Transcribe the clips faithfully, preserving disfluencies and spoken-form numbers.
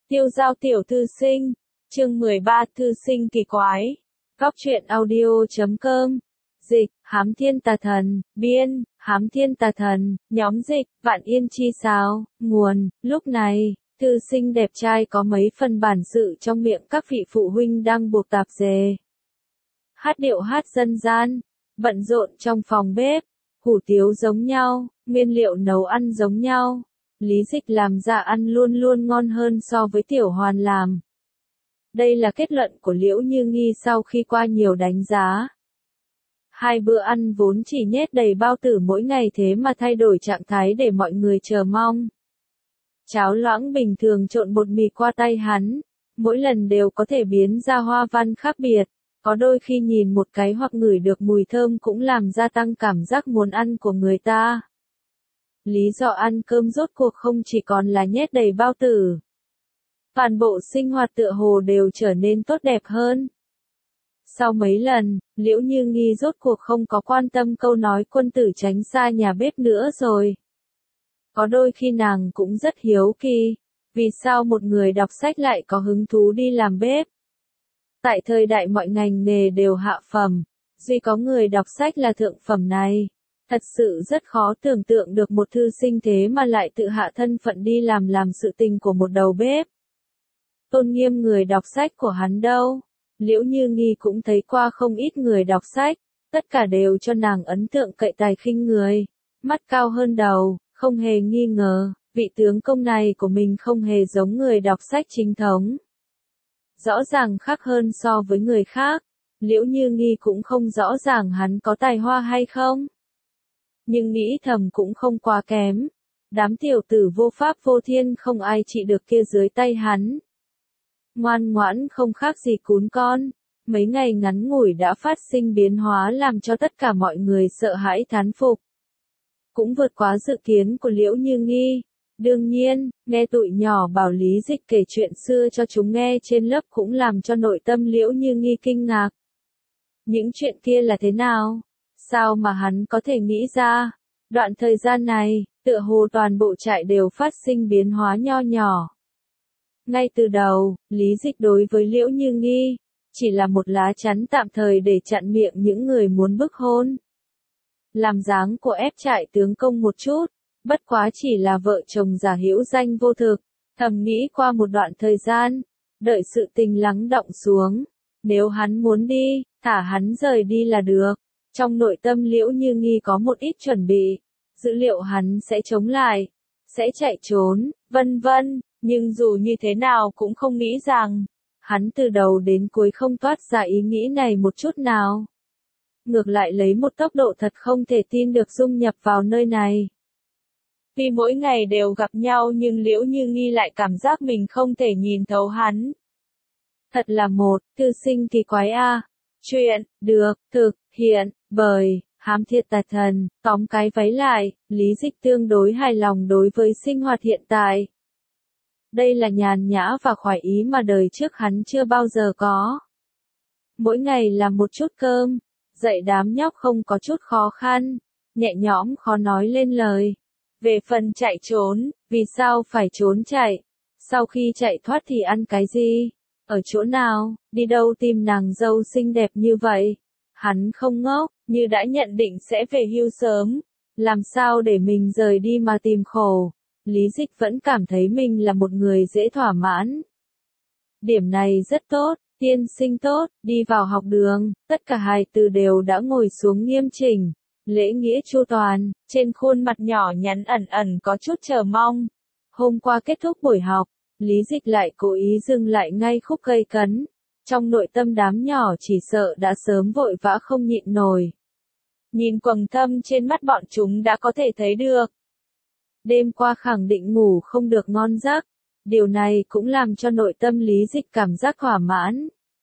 Tiêu giao tiểu thư sinh, chương mười ba thư sinh kỳ quái. Góc truyện audio chấm com. Dịch, Hám Thiên Tà Thần, biên, Hám Thiên Tà Thần, nhóm dịch, Vạn Yên Chi Sao, nguồn, lúc này, thư sinh đẹp trai có mấy phần bản sự trong miệng các vị phụ huynh đang buộc tạp dề. Hát điệu hát dân gian, bận rộn trong phòng bếp, hủ tiếu giống nhau, nguyên liệu nấu ăn giống nhau. Lý Dịch làm ra ăn luôn luôn ngon hơn so với Tiểu Hoàn làm. Đây là kết luận của Liễu Như Nghi sau khi qua nhiều đánh giá. Hai bữa ăn vốn chỉ nhét đầy bao tử mỗi ngày thế mà thay đổi trạng thái để mọi người chờ mong. Cháo loãng bình thường trộn bột mì qua tay hắn, mỗi lần đều có thể biến ra hoa văn khác biệt, có đôi khi nhìn một cái hoặc ngửi được mùi thơm cũng làm gia tăng cảm giác muốn ăn của người ta. Lý do ăn cơm rốt cuộc không chỉ còn là nhét đầy bao tử. Toàn bộ sinh hoạt tựa hồ đều trở nên tốt đẹp hơn. Sau mấy lần, Liễu Như Nghi rốt cuộc không có quan tâm câu nói quân tử tránh xa nhà bếp nữa rồi. Có đôi khi nàng cũng rất hiếu kỳ, vì sao một người đọc sách lại có hứng thú đi làm bếp. Tại thời đại mọi ngành nghề đều hạ phẩm, duy có người đọc sách là thượng phẩm này. Thật sự rất khó tưởng tượng được một thư sinh thế mà lại tự hạ thân phận đi làm làm sự tình của một đầu bếp. Tôn nghiêm người đọc sách của hắn đâu? Liễu Như Nghi cũng thấy qua không ít người đọc sách, tất cả đều cho nàng ấn tượng cậy tài khinh người, mắt cao hơn đầu, không hề nghi ngờ, vị tướng công này của mình không hề giống người đọc sách chính thống. Rõ ràng khác hơn so với người khác, Liễu Như Nghi cũng không rõ ràng hắn có tài hoa hay không. Nhưng nghĩ thầm cũng không quá kém. Đám tiểu tử vô pháp vô thiên không ai trị được kia dưới tay hắn. Ngoan ngoãn không khác gì cún con. Mấy ngày ngắn ngủi đã phát sinh biến hóa làm cho tất cả mọi người sợ hãi thán phục. Cũng vượt quá dự kiến của Liễu Như Nghi. Đương nhiên, nghe tụi nhỏ bảo Lý Dịch kể chuyện xưa cho chúng nghe trên lớp cũng làm cho nội tâm Liễu Như Nghi kinh ngạc. Những chuyện kia là thế nào? Sao mà hắn có thể nghĩ ra? Đoạn thời gian này, tựa hồ toàn bộ trại đều phát sinh biến hóa nho nhỏ. Ngay từ đầu, Lý Dịch đối với Liễu Như Nghi, chỉ là một lá chắn tạm thời để chặn miệng những người muốn bức hôn. Làm dáng của ép trại tướng công một chút, bất quá chỉ là vợ chồng giả hữu danh vô thực, thầm nghĩ qua một đoạn thời gian, đợi sự tình lắng đọng xuống. Nếu hắn muốn đi, thả hắn rời đi là được. Trong nội tâm Liễu Như Nghi có một ít chuẩn bị, dữ liệu hắn sẽ chống lại, sẽ chạy trốn, vân vân, nhưng dù như thế nào cũng không nghĩ rằng, hắn từ đầu đến cuối không toát ra ý nghĩ này một chút nào. Ngược lại lấy một tốc độ thật không thể tin được dung nhập vào nơi này. Vì mỗi ngày đều gặp nhau nhưng Liễu Như Nghi lại cảm giác mình không thể nhìn thấu hắn. Thật là một, thư sinh kỳ quái a. À. Chuyện, được, thực, hiện, bởi, Hám Thiên Tà Thần, tóm cái váy lại, Lý Dịch tương đối hài lòng đối với sinh hoạt hiện tại. Đây là nhàn nhã và khoái ý mà đời trước hắn chưa bao giờ có. Mỗi ngày làm một chút cơm, dạy đám nhóc không có chút khó khăn, nhẹ nhõm khó nói lên lời. Về phần chạy trốn, vì sao phải trốn chạy? Sau khi chạy thoát thì ăn cái gì? Ở chỗ nào, đi đâu tìm nàng dâu xinh đẹp như vậy? Hắn không ngốc, như đã nhận định sẽ về hưu sớm. Làm sao để mình rời đi mà tìm khổ? Lý Dịch vẫn cảm thấy mình là một người dễ thỏa mãn. Điểm này rất tốt, tiên sinh tốt, đi vào học đường, tất cả hài tử đều đã ngồi xuống nghiêm chỉnh. Lễ nghĩa chu toàn, trên khuôn mặt nhỏ nhắn ẩn ẩn có chút chờ mong. Hôm qua kết thúc buổi học, Lý Dịch lại cố ý dừng lại ngay khúc cây cấn. Trong nội tâm đám nhỏ chỉ sợ đã sớm vội vã không nhịn nổi. Nhìn quầng thâm trên mắt bọn chúng đã có thể thấy được. Đêm qua khẳng định ngủ không được ngon giấc. Điều này cũng làm cho nội tâm Lý Dịch cảm giác thỏa mãn.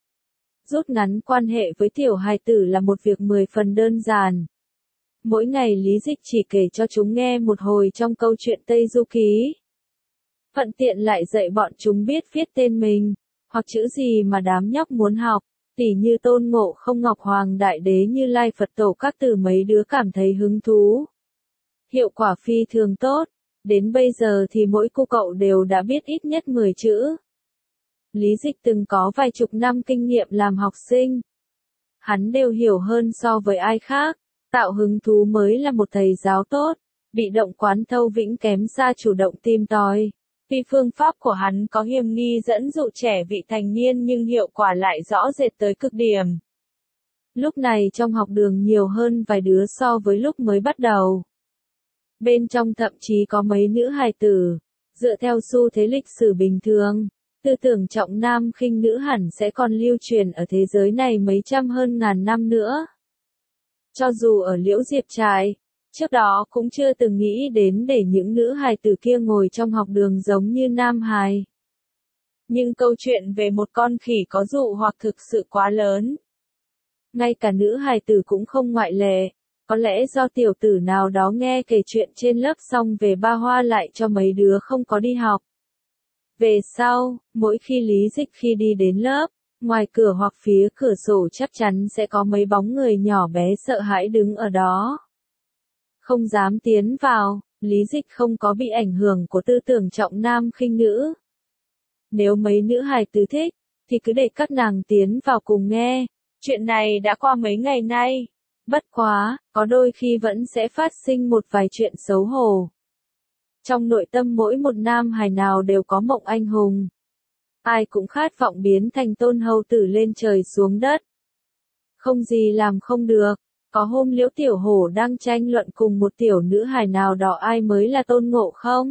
Rút ngắn quan hệ với tiểu hài tử là một việc mười phần đơn giản. Mỗi ngày Lý Dịch chỉ kể cho chúng nghe một hồi trong câu chuyện Tây Du Ký. Thuận tiện lại dạy bọn chúng biết viết tên mình, hoặc chữ gì mà đám nhóc muốn học, tỉ như Tôn Ngộ Không, Ngọc Hoàng Đại Đế, Như Lai Phật Tổ, các từ mấy đứa cảm thấy hứng thú. Hiệu quả phi thường tốt, đến bây giờ thì mỗi cô cậu đều đã biết ít nhất mười chữ, Lý Dịch từng có vài chục năm kinh nghiệm làm học sinh. Hắn đều hiểu hơn so với ai khác, tạo hứng thú mới là một thầy giáo tốt, bị động quán thâu vĩnh kém xa chủ động tìm tòi. Tuy phương pháp của hắn có hiềm nghi dẫn dụ trẻ vị thành niên nhưng hiệu quả lại rõ rệt tới cực điểm. Lúc này trong học đường nhiều hơn vài đứa so với lúc mới bắt đầu. Bên trong thậm chí có mấy nữ hài tử, dựa theo xu thế lịch sử bình thường, tư tưởng trọng nam khinh nữ hẳn sẽ còn lưu truyền ở thế giới này mấy trăm hơn ngàn năm nữa. Cho dù ở Liễu Diệp Trại, trước đó cũng chưa từng nghĩ đến để những nữ hài tử kia ngồi trong học đường giống như nam hài. Nhưng câu chuyện về một con khỉ có dụ hoặc thực sự quá lớn. Ngay cả nữ hài tử cũng không ngoại lệ, có lẽ do tiểu tử nào đó nghe kể chuyện trên lớp xong về ba hoa lại cho mấy đứa không có đi học. Về sau, mỗi khi Lý Dịch khi đi đến lớp, ngoài cửa hoặc phía cửa sổ chắc chắn sẽ có mấy bóng người nhỏ bé sợ hãi đứng ở đó. Không dám tiến vào, Lý Dịch không có bị ảnh hưởng của tư tưởng trọng nam khinh nữ. Nếu mấy nữ hài tử thích, thì cứ để các nàng tiến vào cùng nghe. Chuyện này đã qua mấy ngày nay. Bất quá, có đôi khi vẫn sẽ phát sinh một vài chuyện xấu hổ. Trong nội tâm mỗi một nam hài nào đều có mộng anh hùng. Ai cũng khát vọng biến thành tôn hầu tử lên trời xuống đất. Không gì làm không được. Có hôm Liễu Tiểu Hổ đang tranh luận cùng một tiểu nữ hài nào đó ai mới là Tôn Ngộ Không.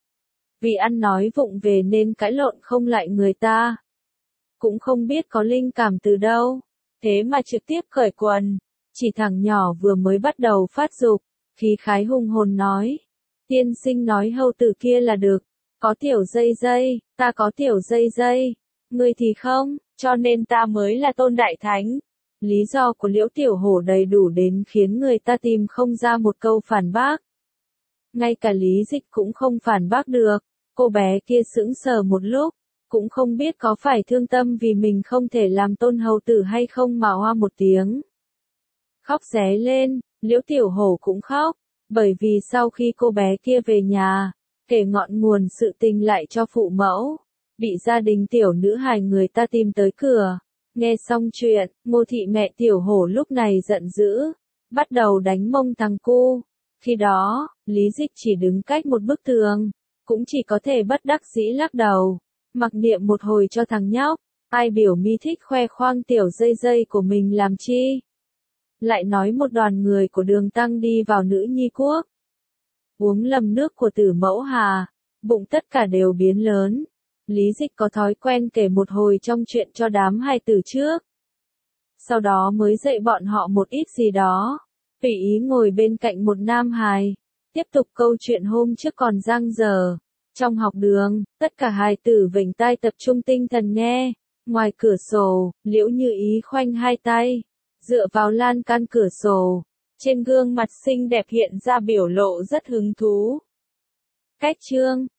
Vì ăn nói vụng về nên cãi lộn không lại người ta. Cũng không biết có linh cảm từ đâu. Thế mà trực tiếp cởi quần. Chỉ thằng nhỏ vừa mới bắt đầu phát dục, khí khái hùng hồn nói. Tiên sinh nói hầu tử kia là được. Có tiểu dây dây, ta có tiểu dây dây. Ngươi thì không, cho nên ta mới là Tôn Đại Thánh. Lý do của Liễu Tiểu Hổ đầy đủ đến khiến người ta tìm không ra một câu phản bác. Ngay cả Lý Dịch cũng không phản bác được. Cô bé kia sững sờ một lúc, cũng không biết có phải thương tâm vì mình không thể làm tôn hầu tử hay không mà hoa một tiếng. Khóc ré lên, Liễu Tiểu Hổ cũng khóc, bởi vì sau khi cô bé kia về nhà, kể ngọn nguồn sự tình lại cho phụ mẫu, bị gia đình tiểu nữ hài người ta tìm tới cửa. Nghe xong chuyện, Ngô thị mẹ Tiểu Hổ lúc này giận dữ, bắt đầu đánh mông thằng cu. Khi đó, Lý Dịch chỉ đứng cách một bức tường, cũng chỉ có thể bất đắc dĩ lắc đầu, mặc niệm một hồi cho thằng nhóc, ai biểu mi thích khoe khoang tiểu dây dây của mình làm chi. Lại nói một đoàn người của Đường Tăng đi vào Nữ Nhi Quốc. Uống lầm nước của Tử Mẫu Hà, bụng tất cả đều biến lớn. Lý Dịch có thói quen kể một hồi trong chuyện cho đám hài tử trước. Sau đó mới dạy bọn họ một ít gì đó. Tùy ý ngồi bên cạnh một nam hài. Tiếp tục câu chuyện hôm trước còn dang dở. Trong học đường, tất cả hài tử vểnh tai tập trung tinh thần nghe. Ngoài cửa sổ, Liễu Như Ý khoanh hai tay, dựa vào lan can cửa sổ. Trên gương mặt xinh đẹp hiện ra biểu lộ rất hứng thú. Cách chương